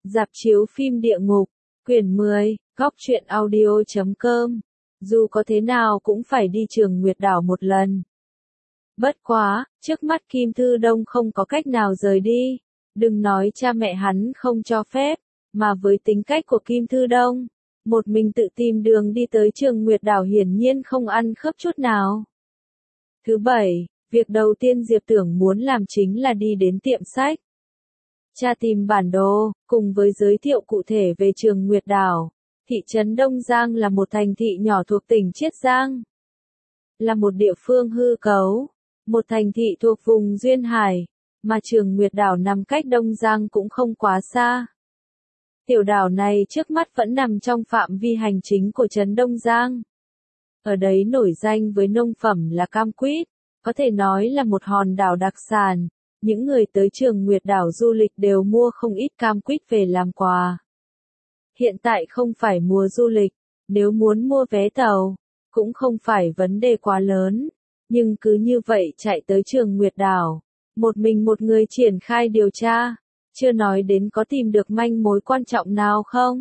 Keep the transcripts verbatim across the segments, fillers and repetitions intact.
Rạp chiếu phim địa ngục, quyển mười, góc truyện audio chấm com. Dù có thế nào cũng phải đi Trường Nguyệt Đảo một lần. Bất quá, trước mắt Kim Thư Đông không có cách nào rời đi. Đừng nói cha mẹ hắn không cho phép, mà với tính cách của Kim Thư Đông, một mình tự tìm đường đi tới Trường Nguyệt Đảo hiển nhiên không ăn khớp chút nào. Thứ bảy, việc đầu tiên Diệp Tưởng muốn làm chính là đi đến tiệm sách. Tra tìm bản đồ, cùng với giới thiệu cụ thể về Trường Nguyệt Đảo. Thị trấn Đông Giang là một thành thị nhỏ thuộc tỉnh Chiết Giang. Là một địa phương hư cấu, một thành thị thuộc vùng Duyên Hải, mà Trường Nguyệt Đảo nằm cách Đông Giang cũng không quá xa. Tiểu đảo này trước mắt vẫn nằm trong phạm vi hành chính của trấn Đông Giang. Ở đấy nổi danh với nông phẩm là cam quýt, có thể nói là một hòn đảo đặc sản. Những người tới Trường Nguyệt Đảo du lịch đều mua không ít cam quýt về làm quà. Hiện tại không phải mùa du lịch, nếu muốn mua vé tàu, cũng không phải vấn đề quá lớn. Nhưng cứ như vậy chạy tới Trường Nguyệt Đảo, một mình một người triển khai điều tra, chưa nói đến có tìm được manh mối quan trọng nào không.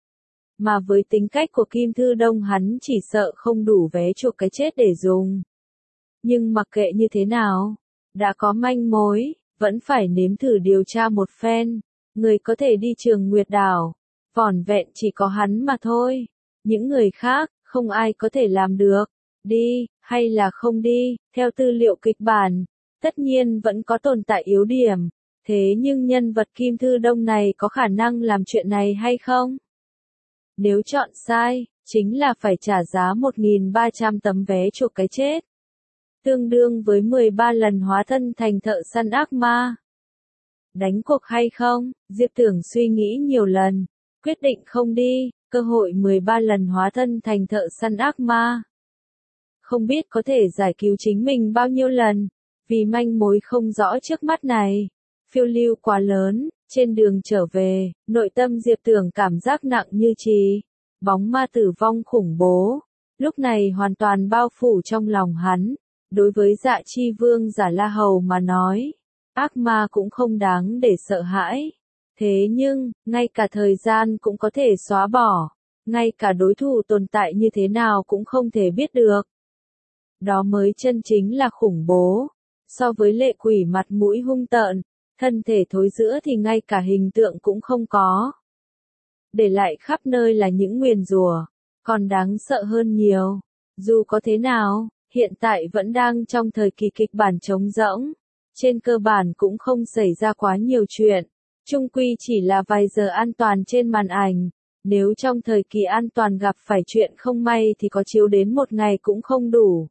Mà với tính cách của Kim Thư Đông hắn chỉ sợ không đủ vé chuộc cái chết để dùng. Nhưng mặc kệ như thế nào, đã có manh mối, vẫn phải nếm thử điều tra một phen. Người có thể đi Trường Nguyệt Đảo, vỏn vẹn chỉ có hắn mà thôi. Những người khác, không ai có thể làm được. Đi, hay là không đi, theo tư liệu kịch bản, tất nhiên vẫn có tồn tại yếu điểm. Thế nhưng nhân vật Kim Thư Đông này có khả năng làm chuyện này hay không? Nếu chọn sai, chính là phải trả giá một nghìn ba trăm tấm vé chuộc cái chết. Tương đương với mười ba lần hóa thân thành thợ săn ác ma. Đánh cuộc hay không? Diệp Tưởng suy nghĩ nhiều lần, quyết định không đi, cơ hội mười ba lần hóa thân thành thợ săn ác ma. Không biết có thể giải cứu chính mình bao nhiêu lần, vì manh mối không rõ trước mắt này. Phiêu lưu quá lớn, trên đường trở về, nội tâm Diệp Tưởng cảm giác nặng như trì. Bóng ma tử vong khủng bố, lúc này hoàn toàn bao phủ trong lòng hắn. Đối với Dạ Chi Vương Giả La Hầu mà nói, ác ma cũng không đáng để sợ hãi. Thế nhưng, ngay cả thời gian cũng có thể xóa bỏ, ngay cả đối thủ tồn tại như thế nào cũng không thể biết được. Đó mới chân chính là khủng bố. So với lệ quỷ mặt mũi hung tợn, thân thể thối rữa thì ngay cả hình tượng cũng không có. Để lại khắp nơi là những nguyền rủa, còn đáng sợ hơn nhiều. Dù có thế nào, hiện tại vẫn đang trong thời kỳ kịch bản trống rỗng. Trên cơ bản cũng không xảy ra quá nhiều chuyện. Chung quy chỉ là vài giờ an toàn trên màn ảnh. Nếu trong thời kỳ an toàn gặp phải chuyện không may thì có chiếu đến một ngày cũng không đủ.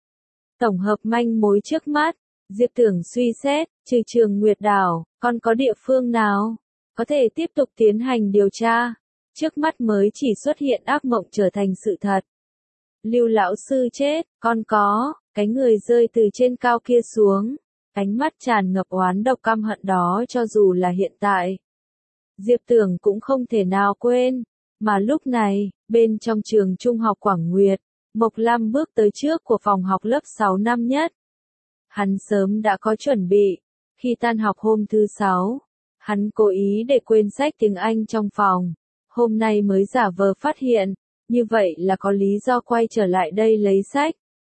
Tổng hợp manh mối trước mắt, Diệp Tưởng suy xét, trừ Trường Nguyệt Đảo, còn có địa phương nào có thể tiếp tục tiến hành điều tra. Trước mắt mới chỉ xuất hiện ác mộng trở thành sự thật. Lưu lão sư chết, còn có, cái người rơi từ trên cao kia xuống, ánh mắt tràn ngập oán độc căm hận đó cho dù là hiện tại. Diệp Tưởng cũng không thể nào quên, mà lúc này, bên trong trường trung học Quảng Nguyệt, Mộc Lam bước tới trước của phòng học lớp sáu năm nhất. Hắn sớm đã có chuẩn bị, khi tan học hôm thứ sáu, hắn cố ý để quên sách tiếng Anh trong phòng, hôm nay mới giả vờ phát hiện. Như vậy là có lý do quay trở lại đây lấy sách.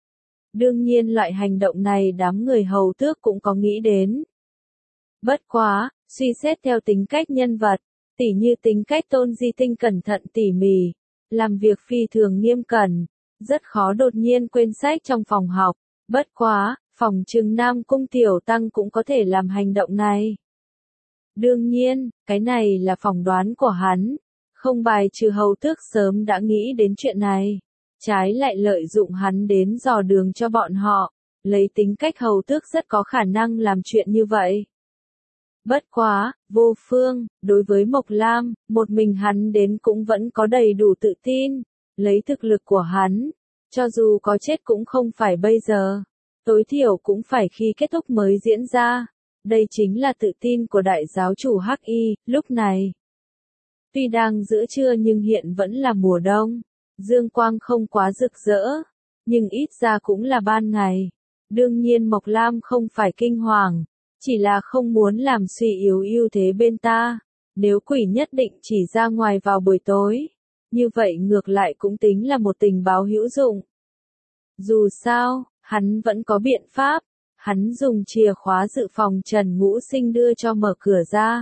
Đương nhiên loại hành động này đám người hầu tước cũng có nghĩ đến. Bất quá, suy xét theo tính cách nhân vật, tỉ như tính cách Tôn Di Tinh cẩn thận tỉ mỉ, làm việc phi thường nghiêm cẩn, rất khó đột nhiên quên sách trong phòng học. Bất quá, phòng trừng Nam Cung Tiểu Tăng cũng có thể làm hành động này. Đương nhiên, cái này là phỏng đoán của hắn. Không bài trừ hầu tước sớm đã nghĩ đến chuyện này, trái lại lợi dụng hắn đến dò đường cho bọn họ, lấy tính cách hầu tước rất có khả năng làm chuyện như vậy. Bất quá, vô phương, đối với Mộc Lam, một mình hắn đến cũng vẫn có đầy đủ tự tin, lấy thực lực của hắn, cho dù có chết cũng không phải bây giờ, tối thiểu cũng phải khi kết thúc mới diễn ra, đây chính là tự tin của đại giáo chủ Hắc Y, lúc này. Tuy đang giữa trưa nhưng hiện vẫn là mùa đông, dương quang không quá rực rỡ, nhưng ít ra cũng là ban ngày. Đương nhiên Mộc Lam không phải kinh hoàng, chỉ là không muốn làm suy yếu ưu thế bên ta. Nếu quỷ nhất định chỉ ra ngoài vào buổi tối, như vậy ngược lại cũng tính là một tình báo hữu dụng. Dù sao, hắn vẫn có biện pháp, hắn dùng chìa khóa dự phòng Trần Ngũ Sinh đưa cho mở cửa ra.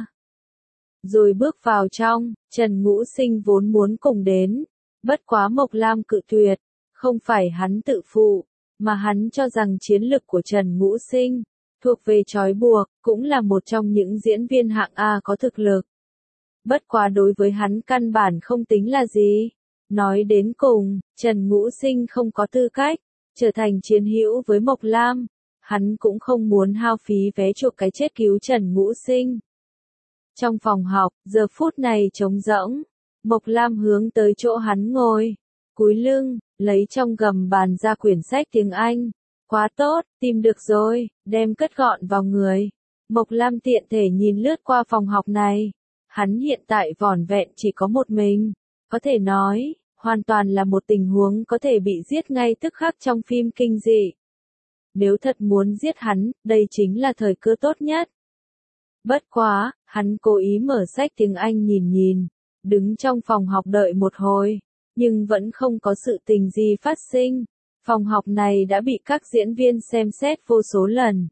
Rồi bước vào trong, Trần Ngũ Sinh vốn muốn cùng đến, bất quá Mộc Lam cự tuyệt, không phải hắn tự phụ, mà hắn cho rằng chiến lực của Trần Ngũ Sinh, thuộc về trói buộc, cũng là một trong những diễn viên hạng A có thực lực. Bất quá đối với hắn căn bản không tính là gì. Nói đến cùng, Trần Ngũ Sinh không có tư cách trở thành chiến hữu với Mộc Lam, hắn cũng không muốn hao phí vé chuộc cái chết cứu Trần Ngũ Sinh. Trong phòng học, giờ phút này trống rỗng, Mộc Lam hướng tới chỗ hắn ngồi, cúi lưng, lấy trong gầm bàn ra quyển sách tiếng Anh. Quá tốt, tìm được rồi, đem cất gọn vào người. Mộc Lam tiện thể nhìn lướt qua phòng học này. Hắn hiện tại vỏn vẹn chỉ có một mình, có thể nói, hoàn toàn là một tình huống có thể bị giết ngay tức khắc trong phim kinh dị. Nếu thật muốn giết hắn, đây chính là thời cơ tốt nhất. Bất quá, hắn cố ý mở sách tiếng Anh nhìn nhìn, đứng trong phòng học đợi một hồi, nhưng vẫn không có sự tình gì phát sinh. Phòng học này đã bị các diễn viên xem xét vô số lần.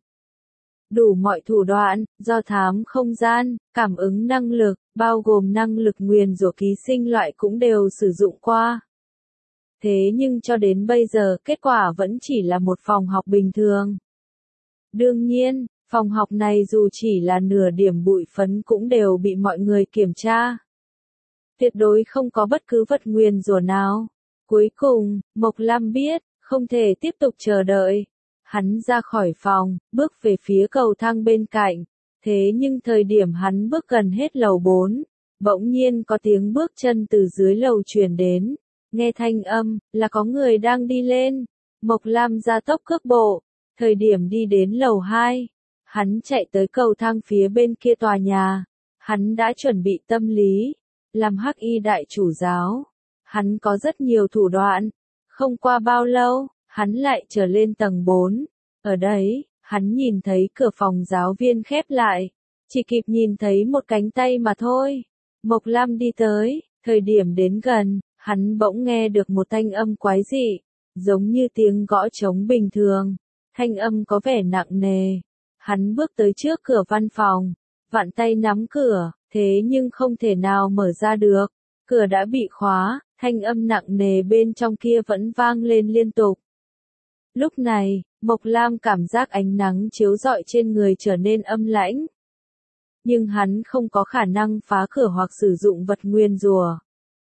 Đủ mọi thủ đoạn, do thám không gian, cảm ứng năng lực, bao gồm năng lực nguyền rủa ký sinh loại cũng đều sử dụng qua. Thế nhưng cho đến bây giờ kết quả vẫn chỉ là một phòng học bình thường. Đương nhiên, phòng học này dù chỉ là nửa điểm bụi phấn cũng đều bị mọi người kiểm tra. Tuyệt đối không có bất cứ vật nguyền rủa nào. Cuối cùng, Mộc Lam biết, không thể tiếp tục chờ đợi. Hắn ra khỏi phòng, bước về phía cầu thang bên cạnh. Thế nhưng thời điểm hắn bước gần hết lầu bốn, bỗng nhiên có tiếng bước chân từ dưới lầu truyền đến. Nghe thanh âm, là có người đang đi lên. Mộc Lam gia tốc cước bộ. Thời điểm đi đến lầu hai, hắn chạy tới cầu thang phía bên kia tòa nhà. Hắn đã chuẩn bị tâm lý, làm hắc y đại chủ giáo. Hắn có rất nhiều thủ đoạn. Không qua bao lâu, hắn lại trở lên tầng bốn. Ở đấy, hắn nhìn thấy cửa phòng giáo viên khép lại. Chỉ kịp nhìn thấy một cánh tay mà thôi. Mộc Lam đi tới, thời điểm đến gần, hắn bỗng nghe được một thanh âm quái dị, giống như tiếng gõ trống bình thường. Thanh âm có vẻ nặng nề. Hắn bước tới trước cửa văn phòng, vặn tay nắm cửa, thế nhưng không thể nào mở ra được. Cửa đã bị khóa, thanh âm nặng nề bên trong kia vẫn vang lên liên tục. Lúc này, Mộc Lam cảm giác ánh nắng chiếu rọi trên người trở nên âm lãnh. Nhưng hắn không có khả năng phá cửa hoặc sử dụng vật nguyên rủa.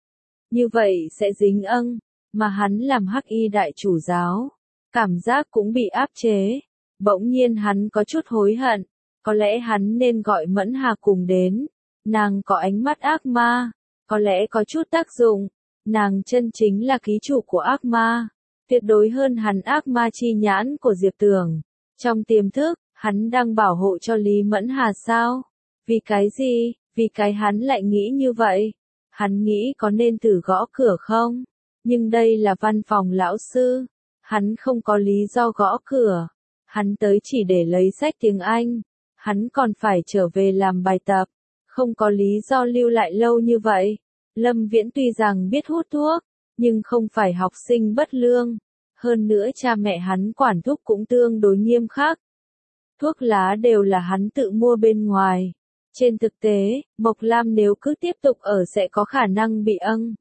Như vậy sẽ dính âng, mà hắn làm hắc y đại chủ giáo. Cảm giác cũng bị áp chế. Bỗng nhiên hắn có chút hối hận. Có lẽ hắn nên gọi Mẫn Hà cùng đến. Nàng có ánh mắt ác ma. Có lẽ có chút tác dụng. Nàng chân chính là ký chủ của ác ma. Tuyệt đối hơn hắn ác ma chi nhãn của Diệp Tường. Trong tiềm thức, hắn đang bảo hộ cho Lý Mẫn Hà sao? Vì cái gì? Vì cái hắn lại nghĩ như vậy? Hắn nghĩ có nên thử gõ cửa không? Nhưng đây là văn phòng lão sư. Hắn không có lý do gõ cửa. Hắn tới chỉ để lấy sách tiếng Anh. Hắn còn phải trở về làm bài tập. Không có lý do lưu lại lâu như vậy. Lâm Viễn tuy rằng biết hút thuốc, nhưng không phải học sinh bất lương. Hơn nữa cha mẹ hắn quản thúc cũng tương đối nghiêm khắc. Thuốc lá đều là hắn tự mua bên ngoài. Trên thực tế, Mộc Lam nếu cứ tiếp tục ở sẽ có khả năng bị âng.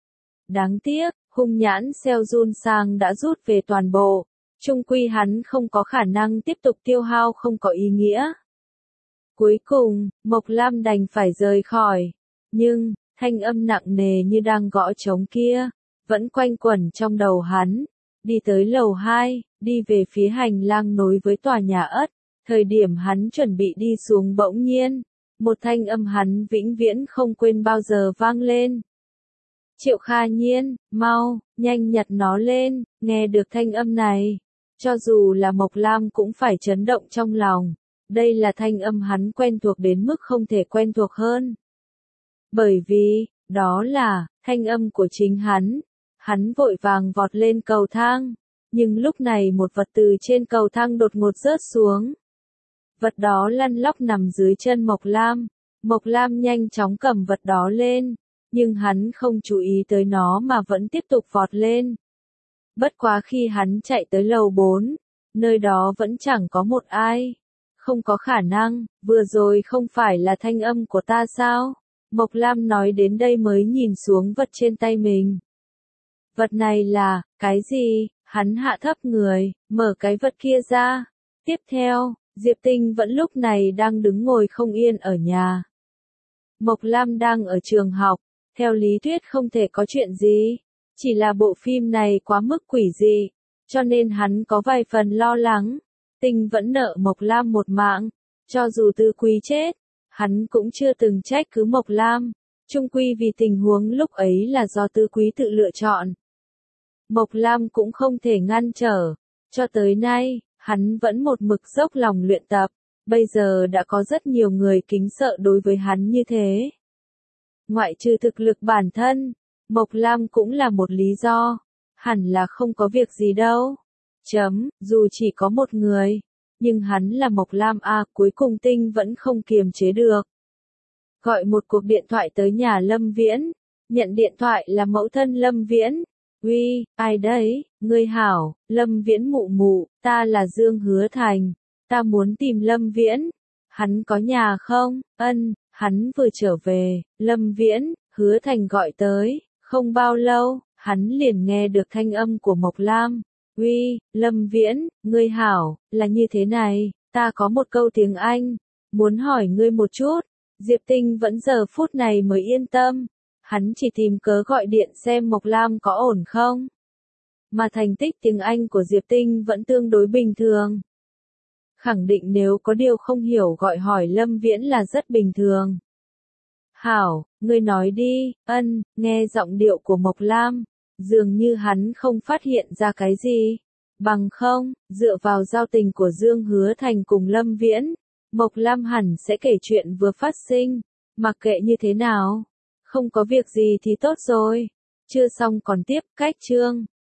Đáng tiếc, hung nhãn Seo Jun Sang đã rút về toàn bộ. Chung quy hắn không có khả năng tiếp tục tiêu hao không có ý nghĩa. Cuối cùng, Mộc Lam đành phải rời khỏi. Nhưng, thanh âm nặng nề như đang gõ trống kia, vẫn quanh quẩn trong đầu hắn. Đi tới lầu hai, đi về phía hành lang nối với tòa nhà ất. Thời điểm hắn chuẩn bị đi xuống bỗng nhiên, một thanh âm hắn vĩnh viễn không quên bao giờ vang lên. Triệu Kha Nhiên, mau, nhanh nhặt nó lên. Nghe được thanh âm này, cho dù là Mộc Lam cũng phải chấn động trong lòng. Đây là thanh âm hắn quen thuộc đến mức không thể quen thuộc hơn. Bởi vì, đó là, thanh âm của chính hắn. Hắn vội vàng vọt lên cầu thang. Nhưng lúc này một vật từ trên cầu thang đột ngột rớt xuống. Vật đó lăn lóc nằm dưới chân Mộc Lam. Mộc Lam nhanh chóng cầm vật đó lên, nhưng hắn không chú ý tới nó mà vẫn tiếp tục vọt lên. Bất quá khi hắn chạy tới lầu bốn, nơi đó vẫn chẳng có một ai. Không có khả năng, vừa rồi không phải là thanh âm của ta sao? Mộc Lam nói đến đây mới nhìn xuống vật trên tay mình. Vật này là, cái gì? Hắn hạ thấp người, mở cái vật kia ra. Tiếp theo, Diệp Tinh vẫn lúc này đang đứng ngồi không yên ở nhà. Mộc Lam đang ở trường học, theo lý thuyết không thể có chuyện gì. Chỉ là bộ phim này quá mức quỷ dị, cho nên hắn có vài phần lo lắng. Tinh vẫn nợ Mộc Lam một mạng, cho dù Tư Quý chết, hắn cũng chưa từng trách cứ Mộc Lam. Chung quy vì tình huống lúc ấy là do Tư Quý tự lựa chọn. Mộc Lam cũng không thể ngăn trở. Cho tới nay, hắn vẫn một mực dốc lòng luyện tập. Bây giờ đã có rất nhiều người kính sợ đối với hắn như thế. Ngoại trừ thực lực bản thân, Mộc Lam cũng là một lý do. Hẳn là không có việc gì đâu. Chấm, dù chỉ có một người, nhưng hắn là Mộc Lam à, cuối cùng Tinh vẫn không kiềm chế được. Gọi một cuộc điện thoại tới nhà Lâm Viễn, nhận điện thoại là mẫu thân Lâm Viễn. Uy, ai đấy, ngươi hảo, Lâm Viễn mụ mụ, ta là Dương Hứa Thành, ta muốn tìm Lâm Viễn. Hắn có nhà không? Ân, hắn vừa trở về, Lâm Viễn, Hứa Thành gọi tới, không bao lâu, hắn liền nghe được thanh âm của Mộc Lam. Uy, Lâm Viễn, ngươi hảo, là như thế này, ta có một câu tiếng Anh, muốn hỏi ngươi một chút. Diệp Tinh vẫn giờ phút này mới yên tâm, hắn chỉ tìm cớ gọi điện xem Mộc Lam có ổn không. Mà thành tích tiếng Anh của Diệp Tinh vẫn tương đối bình thường. Khẳng định nếu có điều không hiểu gọi hỏi Lâm Viễn là rất bình thường. Hảo, ngươi nói đi. Ân, nghe giọng điệu của Mộc Lam, dường như hắn không phát hiện ra cái gì. Bằng không, dựa vào giao tình của Dương Hứa Thành cùng Lâm Viễn, Mộc Lam hẳn sẽ kể chuyện vừa phát sinh, mặc kệ như thế nào. Không có việc gì thì tốt rồi. Chưa xong còn tiếp, cách chương.